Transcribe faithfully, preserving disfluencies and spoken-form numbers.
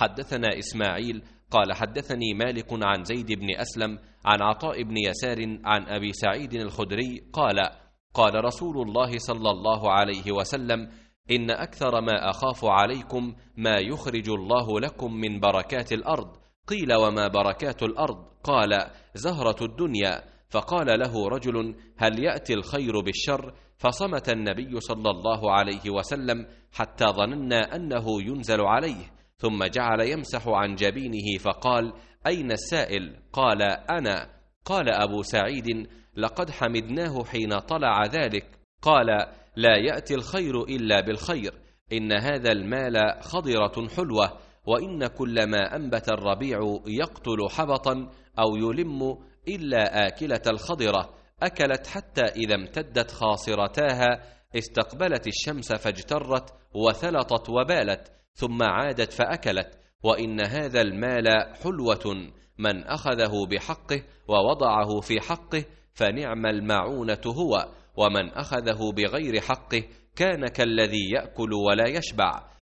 حدثنا إسماعيل قال حدثني مالك عن زيد بن أسلم عن عطاء بن يسار عن أبي سعيد الخدري قال قال رسول الله صلى الله عليه وسلم إن أكثر ما أخاف عليكم ما يخرج الله لكم من بركات الأرض. قيل وما بركات الأرض؟ قال زهرة الدنيا. فقال له رجل هل يأتي الخير بالشر؟ فصمت النبي صلى الله عليه وسلم حتى ظننا أنه ينزل عليه، ثم جعل يمسح عن جبينه فقال أين السائل؟ قال أنا. قال أبو سعيد لقد حمدناه حين طلع ذلك. قال لا يأتي الخير إلا بالخير، إن هذا المال خضرة حلوة، وإن كل ما أنبت الربيع يقتل حبطا أو يلم إلا آكلة الخضرة، أكلت حتى إذا امتدت خاصرتاها استقبلت الشمس فاجترت وثلطت وبالت، ثم عادت فأكلت. وإن هذا المال حلوة، من أخذه بحقه ووضعه في حقه فنعم المعونة هو، ومن أخذه بغير حقه كان كالذي يأكل ولا يشبع.